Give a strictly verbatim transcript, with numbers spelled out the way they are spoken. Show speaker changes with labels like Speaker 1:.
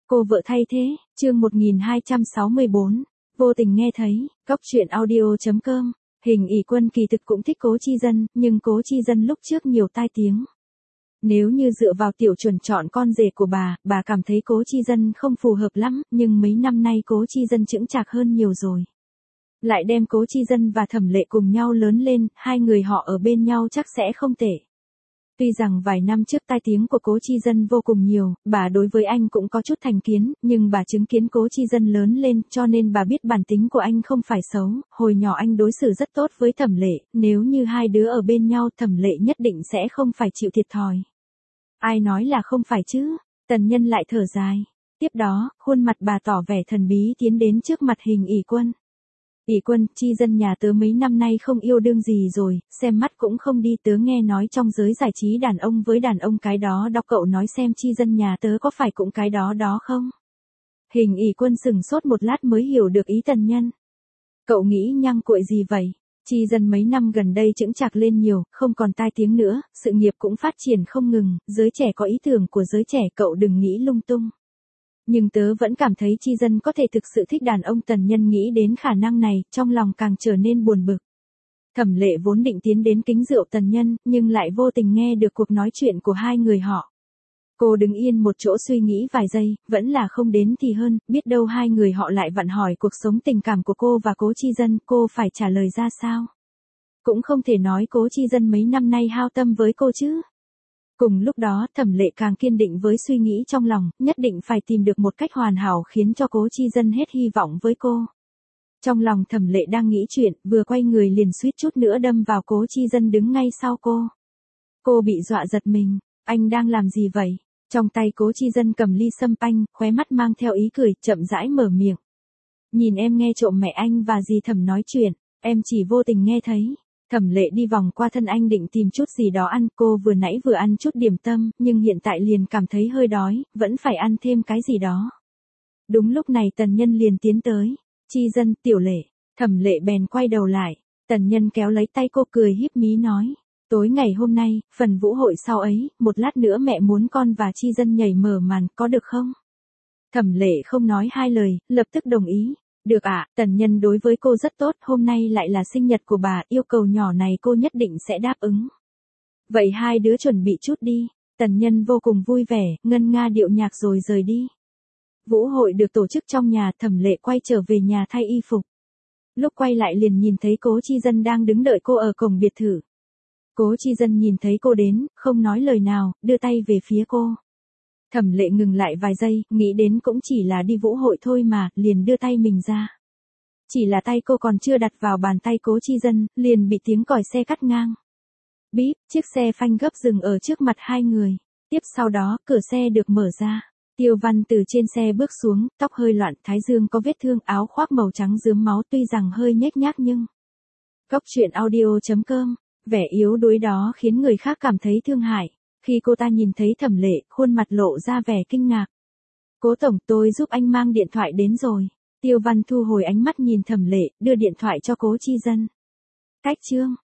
Speaker 1: Cô vợ thay thế, chương một nghìn hai trăm sáu mươi bốn, vô tình nghe thấy, cóc truyện audio.com, Hình ỷ Quân kỳ thực cũng thích Cố Chi Dân, nhưng Cố Chi Dân lúc trước nhiều tai tiếng. Nếu như dựa vào tiểu chuẩn chọn con rể của bà, bà cảm thấy Cố Chi Dân không phù hợp lắm, nhưng mấy năm nay Cố Chi Dân chững chạc hơn nhiều rồi. Lại đem Cố Chi Dân và Thẩm Lệ cùng nhau lớn lên, hai người họ ở bên nhau chắc sẽ không tệ. Tuy rằng vài năm trước tai tiếng của Cố Chi Dân vô cùng nhiều, bà đối với anh cũng có chút thành kiến, nhưng bà chứng kiến Cố Chi Dân lớn lên, cho nên bà biết bản tính của anh không phải xấu, hồi nhỏ anh đối xử rất tốt với Thẩm Lệ, nếu như hai đứa ở bên nhau Thẩm Lệ nhất định sẽ không phải chịu thiệt thòi. Ai nói là không phải chứ, Tần Nhân lại thở dài. Tiếp đó, khuôn mặt bà tỏ vẻ thần bí tiến đến trước mặt Hình ỷ Quân. ỷ Quân, Chi Dân nhà tớ mấy năm nay không yêu đương gì rồi, xem mắt cũng không đi, tớ nghe nói trong giới giải trí đàn ông với đàn ông cái đó đó, cậu nói xem Chi Dân nhà tớ có phải cũng cái đó đó không? Hình ỷ Quân sừng sốt một lát mới hiểu được ý Tần Nhân. Cậu nghĩ nhăng cuội gì vậy? Chi Dân mấy năm gần đây chững chạc lên nhiều, không còn tai tiếng nữa, sự nghiệp cũng phát triển không ngừng, giới trẻ có ý tưởng của giới trẻ, cậu đừng nghĩ lung tung. Nhưng tớ vẫn cảm thấy Chi Dân có thể thực sự thích đàn ông. Tần Nhân nghĩ đến khả năng này, trong lòng càng trở nên buồn bực. Thẩm Lệ vốn định tiến đến kính rượu Tần Nhân, nhưng lại vô tình nghe được cuộc nói chuyện của hai người họ. Cô đứng yên một chỗ suy nghĩ vài giây, vẫn là không đến thì hơn, biết đâu hai người họ lại vặn hỏi cuộc sống tình cảm của cô và Cố Chi Dân, cô phải trả lời ra sao? Cũng không thể nói Cố Chi Dân mấy năm nay hao tâm với cô chứ. Cùng lúc đó, Thẩm Lệ càng kiên định với suy nghĩ trong lòng, nhất định phải tìm được một cách hoàn hảo khiến cho Cố Chi Dân hết hy vọng với cô. Trong lòng Thẩm Lệ đang nghĩ chuyện, vừa quay người liền suýt chút nữa đâm vào Cố Chi Dân đứng ngay sau cô. Cô bị dọa giật mình, anh đang làm gì vậy? Trong tay Cố Chi Dân cầm ly sâm panh, khóe mắt mang theo ý cười, chậm rãi mở miệng. Nhìn em nghe trộm mẹ anh và dì Thẩm nói chuyện, em chỉ vô tình nghe thấy. Thẩm Lệ đi vòng qua thân anh định tìm chút gì đó ăn, cô vừa nãy vừa ăn chút điểm tâm, nhưng hiện tại liền cảm thấy hơi đói, vẫn phải ăn thêm cái gì đó. Đúng lúc này Tần Nhân liền tiến tới. Chi Dân, Tiểu Lệ. Thẩm Lệ bèn quay đầu lại. Tần Nhân kéo lấy tay cô cười híp mí nói. Tối ngày hôm nay, phần vũ hội sau ấy, một lát nữa mẹ muốn con và Chi Dân nhảy mở màn, có được không? Thẩm Lệ không nói hai lời, lập tức đồng ý. Được ạ, à, Tần Nhân đối với cô rất tốt, hôm nay lại là sinh nhật của bà, yêu cầu nhỏ này cô nhất định sẽ đáp ứng. Vậy hai đứa chuẩn bị chút đi. Tần Nhân vô cùng vui vẻ, ngân nga điệu nhạc rồi rời đi. Vũ hội được tổ chức trong nhà, Thẩm Lệ quay trở về nhà thay y phục. Lúc quay lại liền nhìn thấy Cố Chi Dân đang đứng đợi cô ở cổng biệt thự. Cố Chi Dân nhìn thấy cô đến, không nói lời nào, đưa tay về phía cô. Thẩm Lệ ngừng lại vài giây, nghĩ đến cũng chỉ là đi vũ hội thôi mà, liền đưa tay mình ra. Chỉ là tay cô còn chưa đặt vào bàn tay Cố Chi Dân, liền bị tiếng còi xe cắt ngang. Bíp, chiếc xe phanh gấp dừng ở trước mặt hai người. Tiếp sau đó, cửa xe được mở ra. Tiêu Văn từ trên xe bước xuống, tóc hơi loạn, thái dương có vết thương, áo khoác màu trắng rướm máu, tuy rằng hơi nhếch nhác nhưng. Cóc truyện audio.com, vẻ yếu đuối đó khiến người khác cảm thấy thương hại. Khi cô ta nhìn thấy Thẩm Lệ, khuôn mặt lộ ra vẻ kinh ngạc. Cố tổng, tôi giúp anh mang điện thoại đến rồi. Tiêu Văn thu hồi ánh mắt nhìn Thẩm Lệ, đưa điện thoại cho Cố Chi Dân. Cách chương.